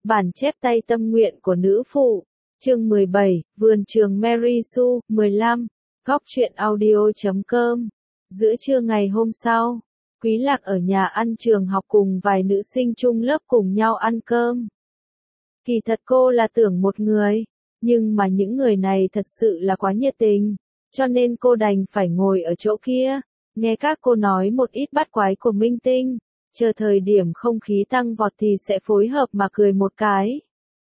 Bản chép tay tâm nguyện của nữ phụ. Chương 17, Vườn trường Mary Sue, 15, góc truyện audio.com. Giữa trưa ngày hôm sau, Quý Lạc ở nhà ăn trường học cùng vài nữ sinh chung lớp cùng nhau ăn cơm. Kỳ thật cô là tưởng một người, nhưng mà những người này thật sự là quá nhiệt tình, cho nên cô đành phải ngồi ở chỗ kia, nghe các cô nói một ít bắt quái của minh tinh, chờ thời điểm không khí tăng vọt thì sẽ phối hợp mà cười một cái.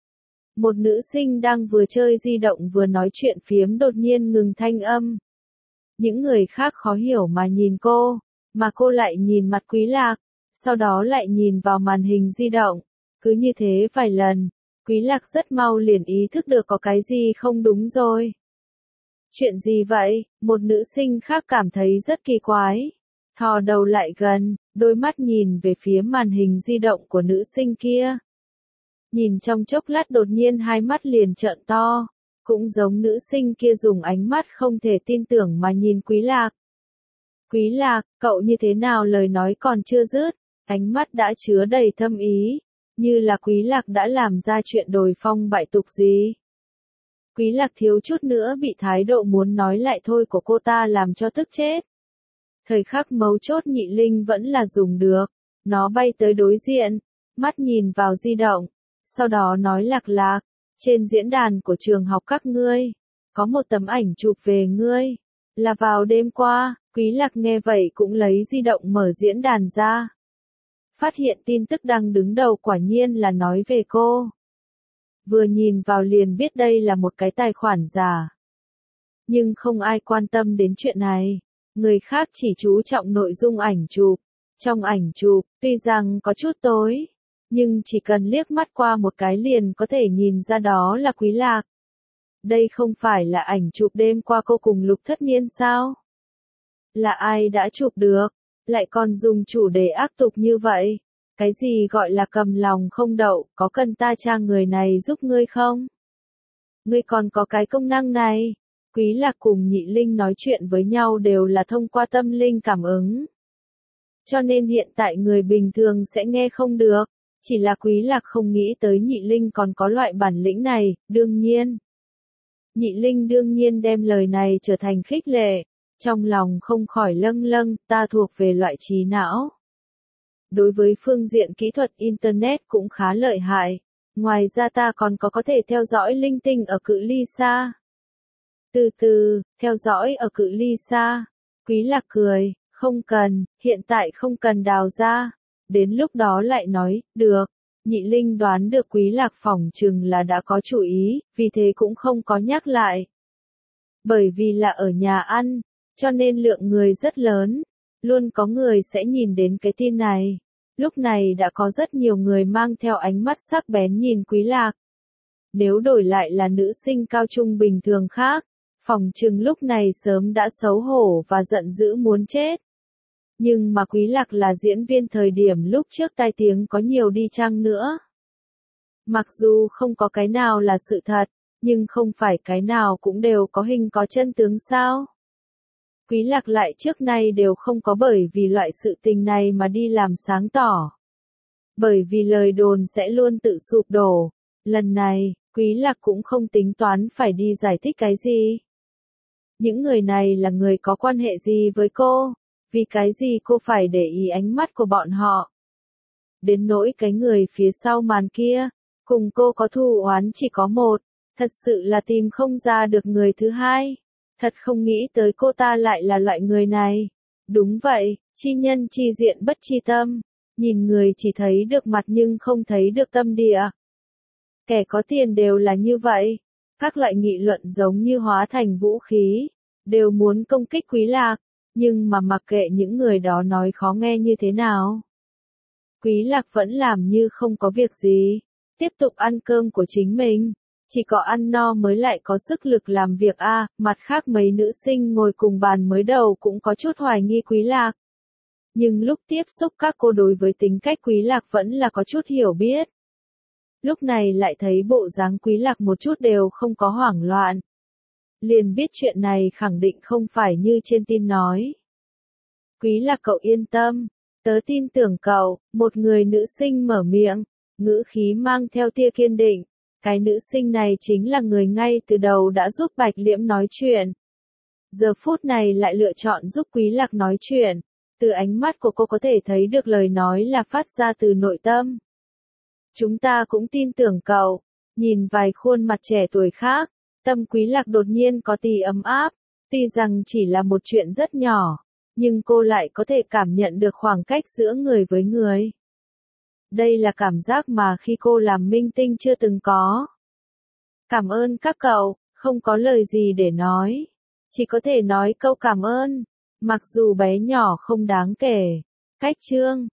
Một nữ sinh đang vừa chơi di động vừa nói chuyện phiếm đột nhiên ngừng thanh âm. Những người khác khó hiểu mà nhìn cô, mà cô lại nhìn mặt Quý Lạc, sau đó lại nhìn vào màn hình di động. Cứ như thế vài lần, Quý Lạc rất mau liền ý thức được có cái gì không đúng rồi. Chuyện gì vậy? Một nữ sinh khác cảm thấy rất kỳ quái. Thò đầu lại gần, đôi mắt nhìn về phía màn hình di động của nữ sinh kia. Nhìn trong chốc lát đột nhiên hai mắt liền trợn to, cũng giống nữ sinh kia dùng ánh mắt không thể tin tưởng mà nhìn Quý Lạc. Quý Lạc, cậu như thế nào? Lời nói còn chưa dứt, ánh mắt đã chứa đầy thâm ý, như là Quý Lạc đã làm ra chuyện đồi phong bại tục gì. Quý Lạc thiếu chút nữa bị thái độ muốn nói lại thôi của cô ta làm cho tức chết. Thời khắc mấu chốt Nhị Linh vẫn là dùng được, nó bay tới đối diện, mắt nhìn vào di động, sau đó nói Lạc Lạc, trên diễn đàn của trường học các ngươi, có một tấm ảnh chụp về ngươi, là vào đêm qua. Quý Lạc nghe vậy cũng lấy di động mở diễn đàn ra. Phát hiện tin tức đang đứng đầu quả nhiên là nói về cô. Vừa nhìn vào liền biết đây là một cái tài khoản giả. Nhưng không ai quan tâm đến chuyện này. Người khác chỉ chú trọng nội dung ảnh chụp. Trong ảnh chụp, tuy rằng có chút tối, nhưng chỉ cần liếc mắt qua một cái liền có thể nhìn ra đó là Quý Lạc. Đây không phải là ảnh chụp đêm qua cô cùng Lục Thất Niên sao? Là ai đã chụp được, lại còn dùng chủ đề ác tục như vậy? Cái gì gọi là cầm lòng không đậu, có cần ta tra người này giúp ngươi không? Ngươi còn có cái công năng này. Quý Lạc cùng Nhị Linh nói chuyện với nhau đều là thông qua tâm linh cảm ứng. Cho nên hiện tại người bình thường sẽ nghe không được, chỉ là Quý Lạc không nghĩ tới Nhị Linh còn có loại bản lĩnh này, đương nhiên. Nhị Linh đương nhiên đem lời này trở thành khích lệ, trong lòng không khỏi lâng lâng, ta thuộc về loại trí não. Đối với phương diện kỹ thuật Internet cũng khá lợi hại, ngoài ra ta còn có thể theo dõi linh tinh ở cự ly xa. Từ từ, theo dõi ở cự ly xa. Quý Lạc cười, không cần, hiện tại không cần đào ra. Đến lúc đó lại nói, được. Nhị Linh đoán được Quý Lạc phỏng chừng là đã có chủ ý, vì thế cũng không có nhắc lại. Bởi vì là ở nhà ăn, cho nên lượng người rất lớn, luôn có người sẽ nhìn đến cái tin này. Lúc này đã có rất nhiều người mang theo ánh mắt sắc bén nhìn Quý Lạc. Nếu đổi lại là nữ sinh cao trung bình thường khác, phỏng chừng lúc này sớm đã xấu hổ và giận dữ muốn chết. Nhưng mà Quý Lạc là diễn viên thời điểm lúc trước tai tiếng có nhiều đi chăng nữa. Mặc dù không có cái nào là sự thật, nhưng không phải cái nào cũng đều có hình có chân tướng sao. Quý Lạc lại trước nay đều không có bởi vì loại sự tình này mà đi làm sáng tỏ. Bởi vì lời đồn sẽ luôn tự sụp đổ. Lần này, Quý Lạc cũng không tính toán phải đi giải thích cái gì. Những người này là người có quan hệ gì với cô? Vì cái gì cô phải để ý ánh mắt của bọn họ? Đến nỗi cái người phía sau màn kia, cùng cô có thù oán chỉ có một, thật sự là tìm không ra được người thứ hai. Thật không nghĩ tới cô ta lại là loại người này. Đúng vậy, chi nhân chi diện bất chi tâm. Nhìn người chỉ thấy được mặt nhưng không thấy được tâm địa. Kẻ có tiền đều là như vậy. Các loại nghị luận giống như hóa thành vũ khí, đều muốn công kích Quý Lạc, nhưng mà mặc kệ những người đó nói khó nghe như thế nào. Quý Lạc vẫn làm như không có việc gì, tiếp tục ăn cơm của chính mình. Chỉ có ăn no mới lại có sức lực làm việc mặt khác mấy nữ sinh ngồi cùng bàn mới đầu cũng có chút hoài nghi Quý Lạc. Nhưng lúc tiếp xúc các cô đối với tính cách Quý Lạc vẫn là có chút hiểu biết. Lúc này lại thấy bộ dáng Quý Lạc một chút đều không có hoảng loạn. Liền biết chuyện này khẳng định không phải như trên tin nói. Quý Lạc cậu yên tâm, tớ tin tưởng cậu, một người nữ sinh mở miệng. ngữ khí mang theo tia kiên định. Cái nữ sinh này chính là người ngay từ đầu đã giúp Bạch Liễm nói chuyện. Giờ phút này lại lựa chọn giúp Quý Lạc nói chuyện. Từ ánh mắt của cô có thể thấy được lời nói là phát ra từ nội tâm. Chúng ta cũng tin tưởng cậu. Nhìn vài khuôn mặt trẻ tuổi khác, tâm Quý Lạc đột nhiên có tí ấm áp. Tuy rằng chỉ là một chuyện rất nhỏ, nhưng cô lại có thể cảm nhận được khoảng cách giữa người với người. Đây là cảm giác mà khi cô làm minh tinh chưa từng có. Cảm ơn các cậu, không có lời gì để nói. Chỉ có thể nói câu cảm ơn, mặc dù bé nhỏ không đáng kể. Cách chương